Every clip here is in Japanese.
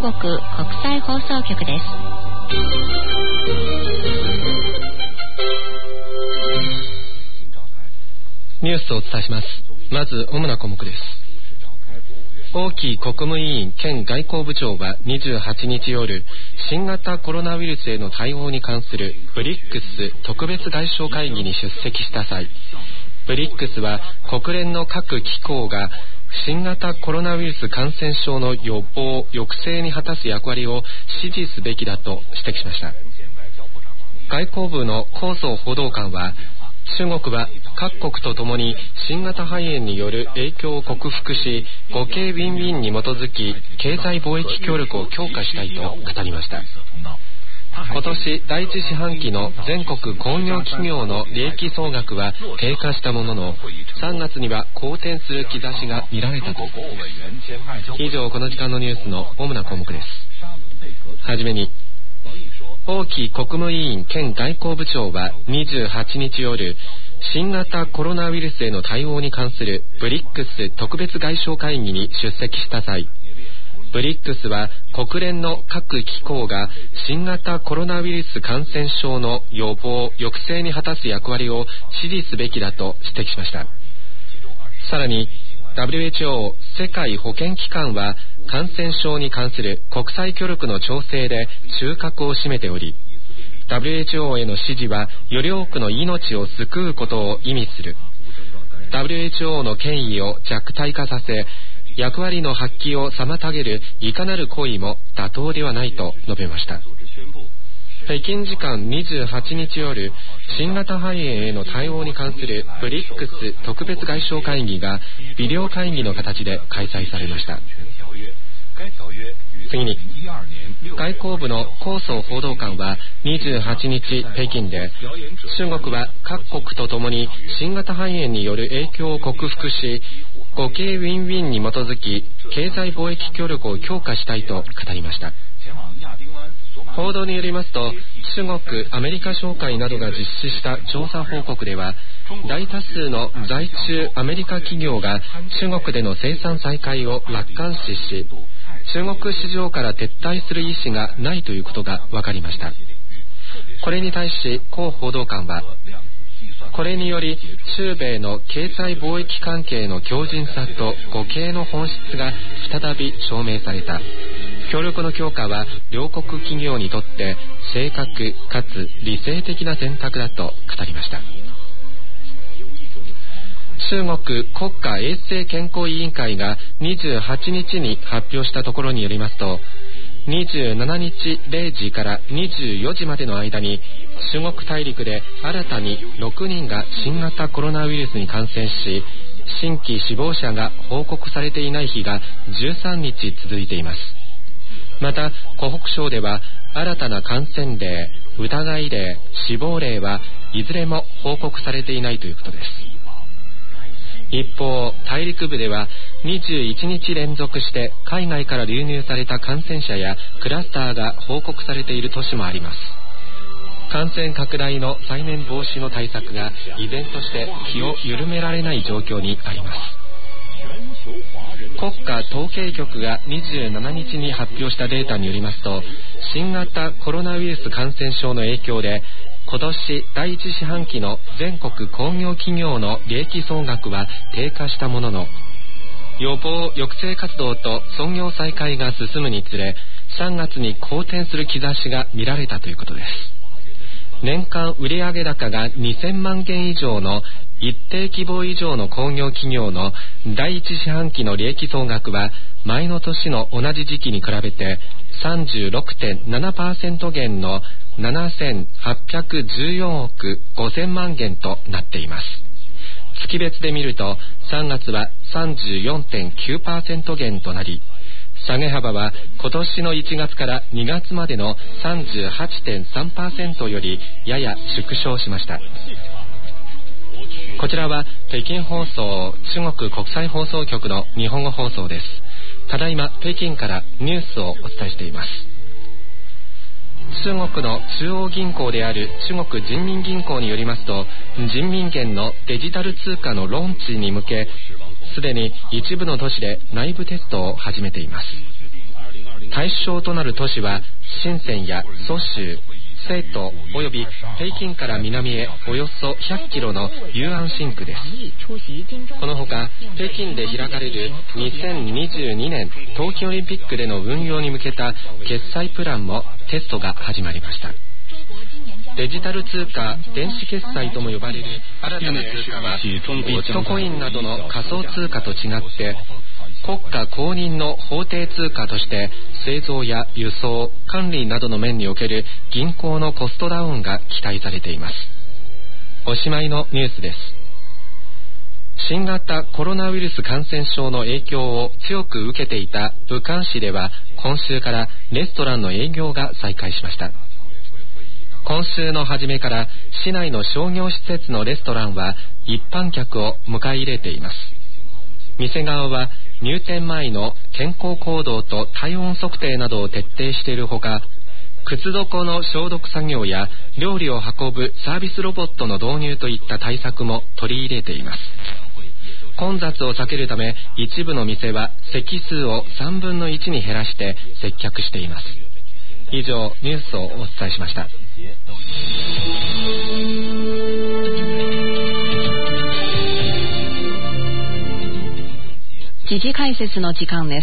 国国際放送局です。 ニュースをお伝えします。まず主な項目です。王毅国務委員兼外交部長は28日夜、新型コロナウイルスへの対応に関するブリックス特別外相会議に出席した際、ブリックスは国連の各機構が新型コロナウイルス感染症の予防・抑制に果たす役割を支持すべきだと指摘しました。外交部のコウソウ報道官は、中国は各国とともに新型肺炎による影響を克服し、互恵ウィンウィンに基づき経済貿易協力を強化したいと語りました。今年第一四半期の全国工業企業の利益総額は低下したものの、3月には好転する兆しが見られたということです。以上、この時間のニュースの主な項目です。はじめに、王毅国務委員兼外交部長は28日夜、新型コロナウイルスへの対応に関するブリックス特別外相会議に出席した際、ブリックスは国連の各機構が新型コロナウイルス感染症の予防・抑制に果たす役割を支持すべきだと指摘しました。さらに、WHO 世界保健機関は感染症に関する国際協力の調整で中核を占めており、WHO への支持はより多くの命を救うことを意味する。WHO の権威を弱体化させ、役割の発揮を妨げるいかなる行為も妥当ではないと述べました。北京時間28日夜、新型肺炎への対応に関するブリックス特別外相会議がビデオ会議の形で開催されました。次に、外交部のコウソウ報道官は28日北京で、中国は各国とともに新型肺炎による影響を克服し、互恵ウィンウィンに基づき経済貿易協力を強化したいと語りました。報道によりますと、中国アメリカ商会などが実施した調査報告では、大多数の在中アメリカ企業が中国での生産再開を楽観視し、中国市場から撤退する意思がないということが分かりました。これに対しコウ報道官は、これにより中米の経済貿易関係の強靭さと互恵の本質が再び証明された。協力の強化は両国企業にとって正確かつ理性的な選択だと語りました。中国国家衛生健康委員会が28日に発表したところによりますと、27日0時から24時までの間に中国大陸で新たに6人が新型コロナウイルスに感染し、新規死亡者が報告されていない日が13日続いています。また、湖北省では新たな感染例、疑い例、死亡例はいずれも報告されていないということです。一方、大陸部では21日連続して海外から流入された感染者やクラスターが報告されている都市もあります。感染拡大の再燃防止の対策が依然として気を緩められない状況にあります。国家統計局が27日に発表したデータによりますと、新型コロナウイルス感染症の影響で今年第一四半期の全国工業企業の利益総額は低下したものの、予防抑制活動と操業再開が進むにつれ、3月に好転する兆しが見られたということです。年間売上高が2000万元以上の一定規模以上の工業企業の第一四半期の利益総額は前の年の同じ時期に比べて 36.7% 減の7814億5000万元となっています。月別で見ると3月は 34.9% 減となり、下げ幅は今年の1月から2月までの 38.3% よりやや縮小しました。こちらは北京放送中国国際放送局の日本語放送です。ただいま北京からニュースをお伝えしています。中国の中央銀行である中国人民銀行によりますと、人民元のデジタル通貨のローンチに向け、すでに一部の都市で内部テストを始めています。 対象となる都市は深センや蘇州、成都および北京から南へおよそ100キロの雄安新区です。このほか北京で開かれる2022年冬季オリンピックでの運用に向けた決済プランもテストが始まりました。デジタル通貨、電子決済とも呼ばれる新たな通貨はビットコインなどの仮想通貨と違って国家公認の法定通貨として製造や輸送、管理などの面における銀行のコストダウンが期待されています。おしまいのニュースです。新型コロナウイルス感染症の影響を強く受けていた武漢市では今週からレストランの営業が再開しました。今週の初めから市内の商業施設のレストランは一般客を迎え入れています。店側は入店前の健康行動と体温測定などを徹底しているほか、靴底の消毒作業や料理を運ぶサービスロボットの導入といった対策も取り入れています。混雑を避けるため一部の店は席数を3分の1に減らして接客しています。以上ニュースをお伝えしました。 時事解説の時間です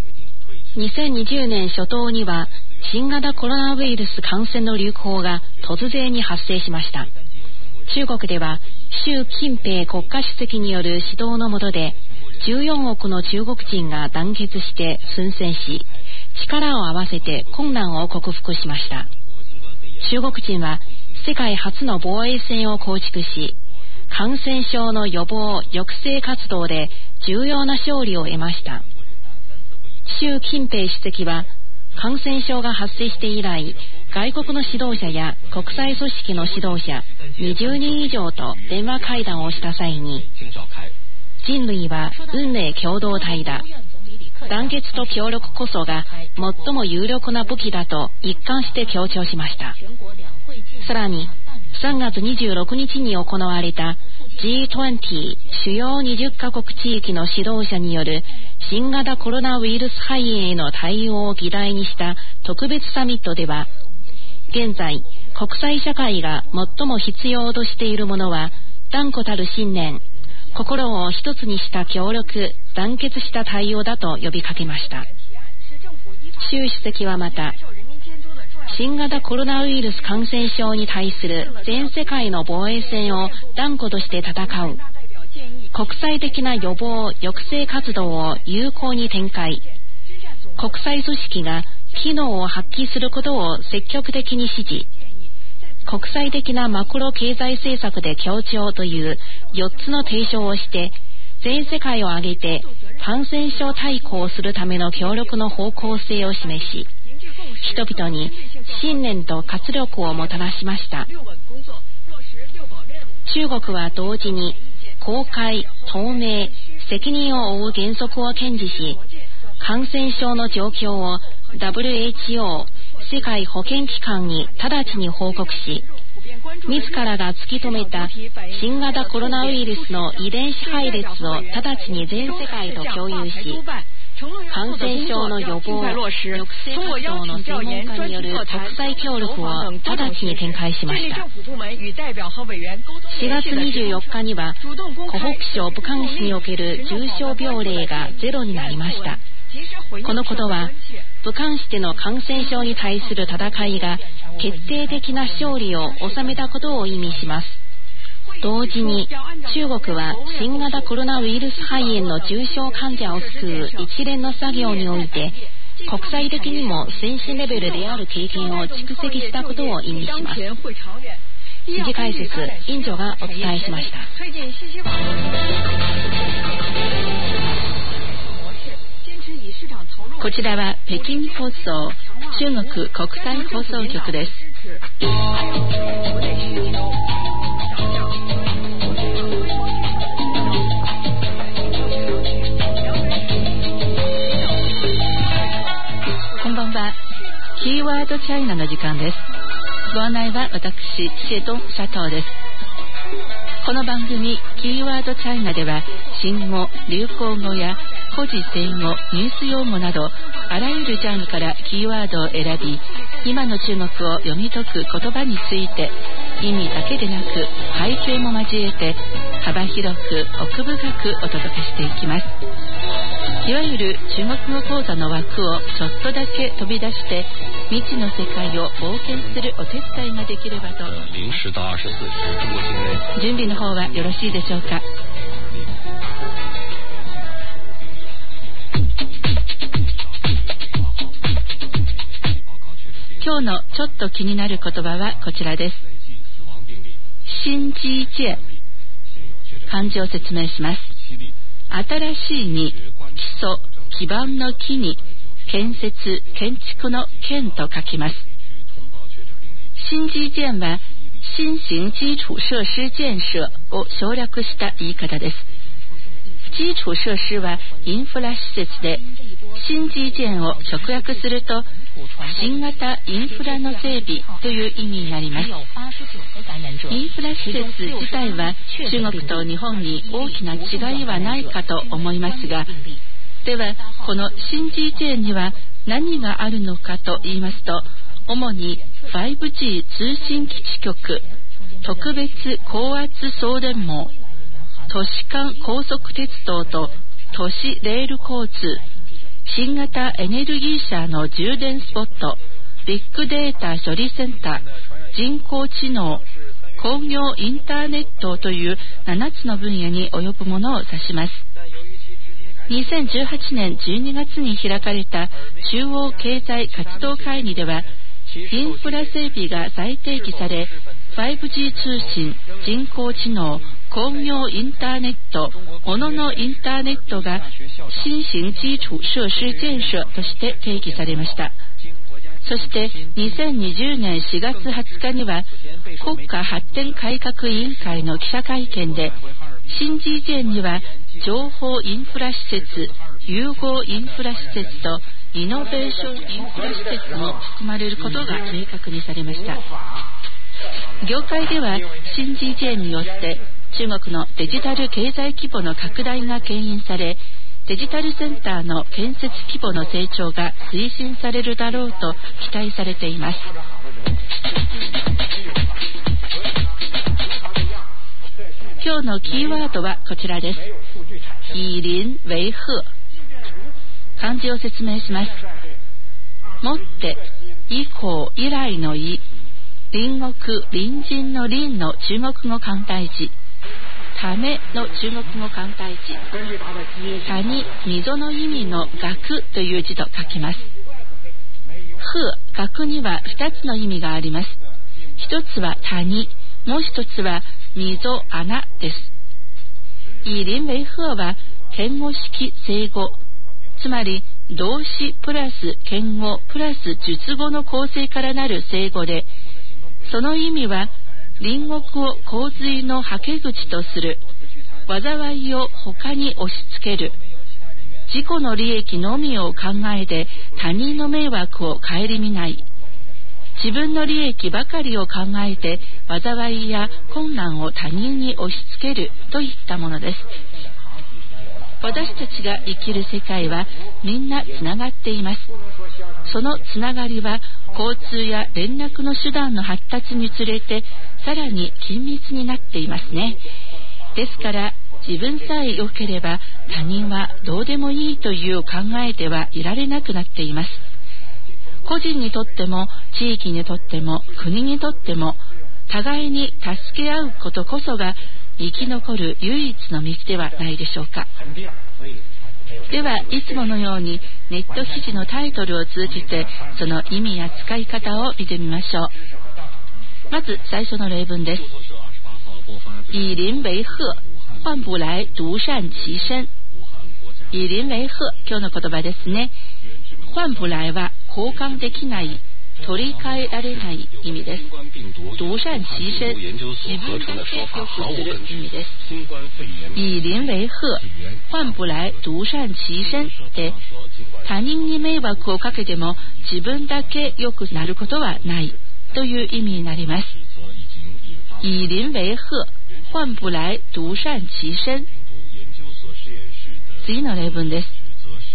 。2020年初頭には新型コロナウイルス感染の流行が突然に発生しました。中国では習近平国家主席による指導の下で14億の中国人が団結して奮戦し、力を合わせて困難を克服しました。中国人は世界初の防衛線を構築し、感染症の予防・抑制活動で重要な勝利を得ました。習近平主席は感染症が発生して以来、外国の指導者や国際組織の指導者20人以上と電話会談をした際に、人類は運命共同体だ。団結と協力こそが最も有力な武器だと一貫して強調しました。さらに3月26日に行われた G20 主要20カ国地域の指導者による新型コロナウイルス肺炎への対応を議題にした特別サミットでは、現在国際社会が最も必要としているものは断固たる信念、心を一つにした協力、団結した対応だと呼びかけました。習主席はまた、新型コロナウイルス感染症に対する全世界の防衛戦を断固として戦う、国際的な予防・抑制活動を有効に展開、国際組織が機能を発揮することを積極的に支持、国際的なマクロ経済政策で協調という4つの提唱をして、全世界を挙げて感染症対抗するための協力の方向性を示し、人々に信念と活力をもたらしました。中国は同時に公開、透明、責任を負う原則を堅持し、感染症の状況を WHO 世界保健機関に直ちに報告し、自らが突き止めた新型コロナウイルスの遺伝子配列を直ちに全世界と共有し、感染症の予防・抑制活動の専門家による国際協力を直ちに展開しました。4月24日には湖北省武漢市における重症病例がゼロになりました。このことは武漢市での感染症に対する戦いが決定的な勝利を収めたことを意味します。同時に中国は新型コロナウイルス肺炎の重症患者を救う一連の作業において国際的にも先進レベルである経験を蓄積したことを意味します。時事解説、インジョがお伝えしました。こちらは北京放送、中国国際放送局です。こんばんは。キーワードチャイナの時間です。ご案内は私、シェドン佐藤です。この番組キーワードチャイナでは新語・流行語や古事成語・ニュース用語などあらゆるジャンルからキーワードを選び、今の中国を読み解く言葉について、意味だけでなく背景も交えて幅広く奥深くお届けしていきます。いわゆる中国語講座の枠をちょっとだけ飛び出して未知の世界を冒険するお手伝いができればと。準備の方はよろしいでしょうか。今日のちょっと気になる言葉はこちらです。新基建、漢字を説明します。新しいに、基礎、基盤の基に、建設、建築の建と書きます。新基建は新型基礎設施建設を省略した言い方です。基礎設施はインフラ施設で、新基建を直訳すると新型インフラの整備という意味になります。インフラ施設自体は中国と日本に大きな違いはないかと思いますが、ではこの新基建には何があるのかと言いますと、主に 5G 通信基地局、特別高圧送電網、都市間高速鉄道と都市レール交通、新型エネルギー車の充電スポット、ビッグデータ処理センター、人工知能、工業インターネットという7つの分野に及ぶものを指します。2018年12月に開かれた中央経済活動会議では、インフラ整備が再定義され、5G 通信、人工知能、工業インターネット、物のインターネットが新型基礎設施建設として定義されました。そして2020年4月20日には国家発展改革委員会の記者会見で、新基建には情報インフラ施設、融合インフラ施設とイノベーションインフラ施設も含まれることが明確にされました。業界では新基建によって中国のデジタル経済規模の拡大が牽引され、デジタルセンターの建設規模の成長が推進されるだろうと期待されています。今日のキーワードはこちらです。以鄰為壑。漢字を説明します。もって、以降、以来の以、隣国、隣人の隣の中国語簡体字、ための中国語簡体字、谷、溝の意味の学という字と書きます。壑、学には2つの意味があります。一つは谷、もう一つは溝、穴です。以鄰為壑は堅語式正語、つまり動詞プラス堅語プラス述語の構成からなる正語で、その意味は隣国を洪水のはけ口とする、災いを他に押し付ける、自己の利益のみを考えて他人の迷惑を顧みない、自分の利益ばかりを考えて災いや困難を他人に押し付けるといったものです。私たちが生きる世界はみんなつながっています。そのつながりは交通や連絡の手段の発達につれてさらに緊密になっていますね。ですから自分さえ良ければ他人はどうでもいいという考えではいられなくなっています。個人にとっても地域にとっても国にとっても互いに助け合うことこそが生き残る唯一の道ではないでしょうか。ではいつものようにネット記事のタイトルを通じてその意味や使い方を見てみましょう。まず最初の例文です。以鄰為壑、患不來獨善其身。以鄰為壑、今日の言葉ですね。患不來は交換できない、取り替えられない意味です。獨善其身、自分だけ良くする意味です。以鄰為壑、患不來獨善其身で、他人に迷惑をかけても自分だけ良くなることはないという意味になります。以鄰為壑、患不來獨善其身。次の例文です。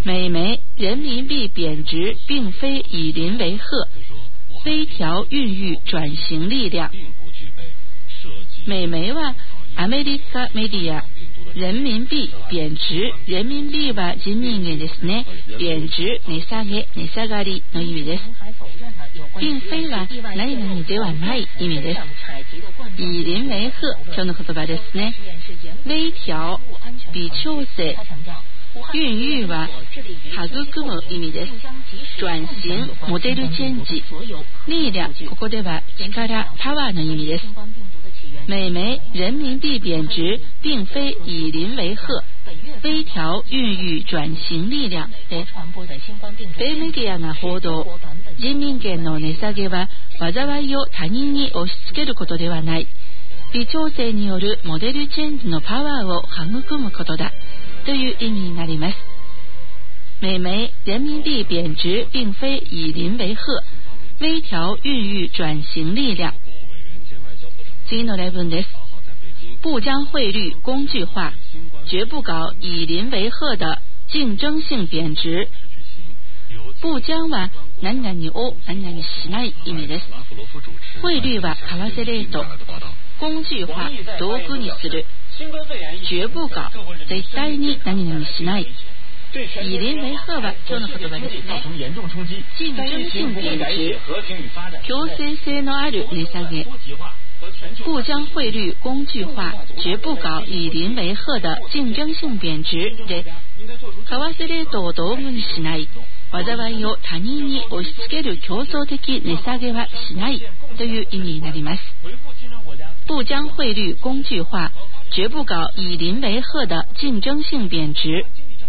美媒人民币贬值并非以邻为壑，微調孕育轉型力量。美媒はアメリカメディア人民幣貶值、人民幣は人民元ですね。貶值、値下げ、値下がりの意味です。並非は何々ではない意味です。以邻为壑、今日の言葉ですね。微調、微調整、孕育は育む意味です。轉型、モデルチェンジ、力量、ここでは力、パワーの意味です。美媒人民币貶值并非以邻为壑，微調孕育轉型力量で、米メディアが報道、人民元の値下げは災いを他人に押し付けることではない、微調整によるモデルチェンジのパワーを育むことだという意味になります。美媒人民币貶值并非以邻为壑，微調孕育轉型力量。次の例文です。不将汇率工具化，绝不搞以邻为壑的竞争性贬值。不将は何々を何々しない意味です。汇率は為替レート、工具化、道具にする。绝不搞、絶対に何々しない。以邻为壑は今日の言葉ですね。競争性貶值、強制性のある値下げ。不将汇率工具化，绝不搞以邻为壑的競争性貶值で、為替レートを道具にしない、災いを他人に押し付ける競争的値下げはしないという意味になります。不将汇率工具化，绝不搞以邻为壑的競争性貶值。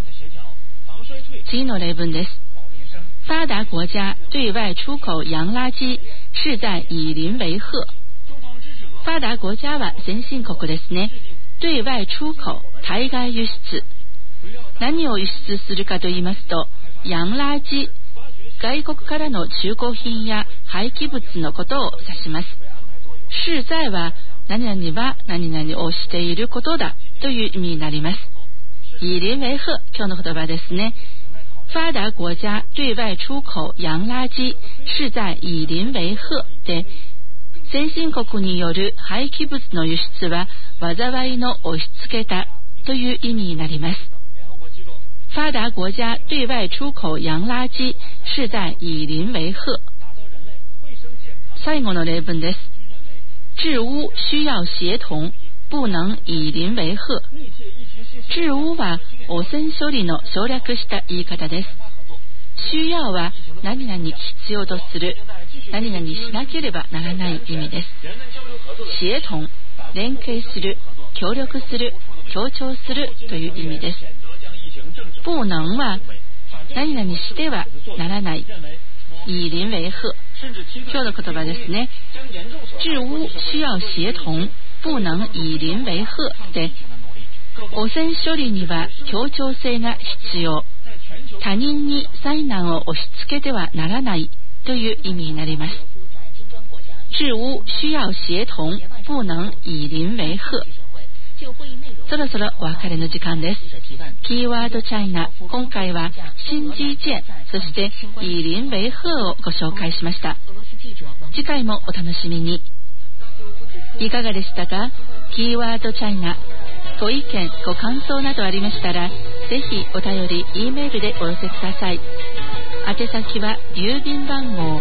次の例文です。发达国家对外出口洋垃圾是在以邻为壑。发達国家は先進国ですね。對外出口、対外輸出。何を輸出するかと言いますと、洋垃圾、外国からの中古品や廃棄物のことを指します。是在は何々は何々をしていることだという意味になります。以邻为壑、今日の言葉ですね。发達国家對外出口洋垃圾是在以邻为壑で、先進国による廃棄物の輸出は災いの押し付けたという意味になります。发達国家對外出口洋垃圾是在以邻为壑。最後の例文です。治污需要協同、不能以邻为壑。治污は汚染処理の省略した言い方です。需要は何々必要とする、何々しなければならない意味です。協同、連携する、協力する、協調するという意味です。不能は何々してはならない、以邻为壑。今日の言葉ですね。治污需要協同、不能以邻为壑で、汚染処理には協調性が必要。他人に災難を押し付けてはならないという意味になります。治污需要協同、不能以邻为壑。そろそろお別れの時間です。キーワードチャイナ、今回は新基建、そして以邻为壑をご紹介しました。次回もお楽しみに。いかがでしたか？キーワードチャイナ。ご意見、ご感想などありましたら、ぜひお便り、Eメールでお寄せください。宛先は郵便番号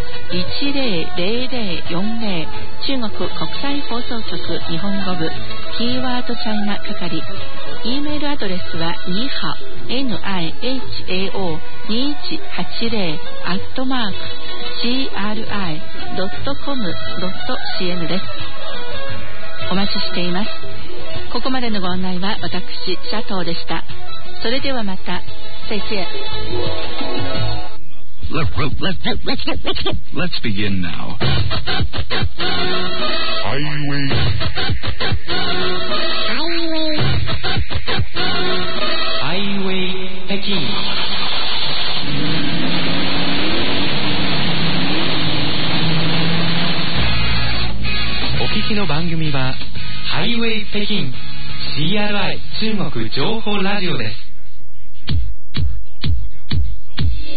100040 中国国際放送局日本語部キーワードチャイナ係。Eメールアドレスはニハ NIHAO2180 @gri.com.cn です。お待ちしています。ここまでのご案内は私、シャトーでした。それではまた。再见。 Let's begin now. Highway Peking。お聞きの番組はハイウェイ北京 CRI 中国情報ラジオです。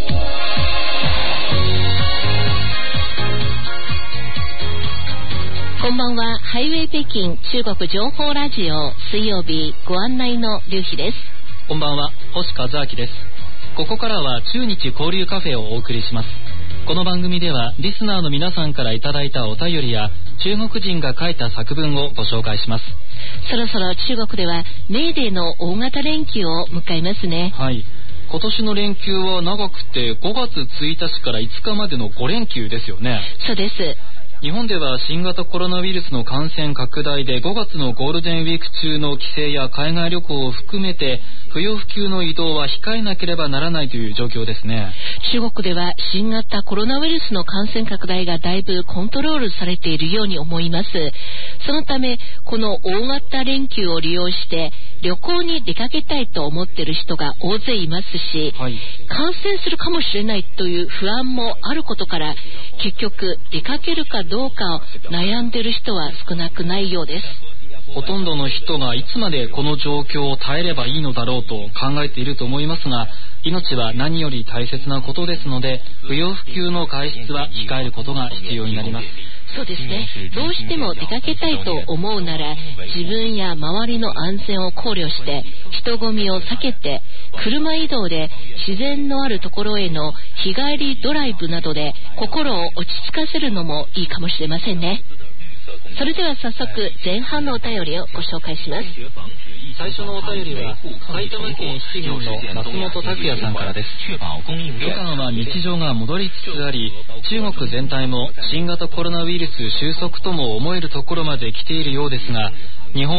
こんばんは。ハイウェイ北京中国情報ラジオ水曜日ご案内の劉飛です。 こんばんは。星和明です。ここからは中日交流カフェをお送りします。この番組ではリスナーの皆さんからいただいたお便りや中国人が書いた作文をご紹介します。 そろそろ中国ではメーデーの大型連休を迎えますね。 はい。今年の連休は長くて5月1日から5日までの5連休ですよね。 そうです。 日本では新型コロナウイルスの感染拡大で5月のゴールデンウィーク中の帰省や海外旅行を含めて不要不急の移動は控えなければならないという状況ですね。 中国では新型コロナウイルスの感染拡大がだいぶコントロールされているように思います。そのためこの大型連休を利用して旅行に出かけたいと思っている人が大勢いますし、はい、感染するかもしれないという不安もあることから結局出かけるかどうかを悩んでいる人は少なくないようです。 ほとんどの人がいつまでこの状況を耐えればいいのだろうと考えていると思いますが、命は何より大切なことですので不要不急の外出は控えることが必要になります。 そうですね。どうしても出かけたいと思うなら自分や周りの安全を考慮して人混みを避けて車移動で自然のあるところへの日帰りドライブなどで心を落ち着かせるのもいいかもしれませんね。それでは早速前半のお便りをご紹介します。 最初のお便りは埼玉県七郡の松本拓也さんからです。武漢は日常が戻りつつあり、中国全体も新型コロナウイルス収束とも思えるところまで来ているようですが、日本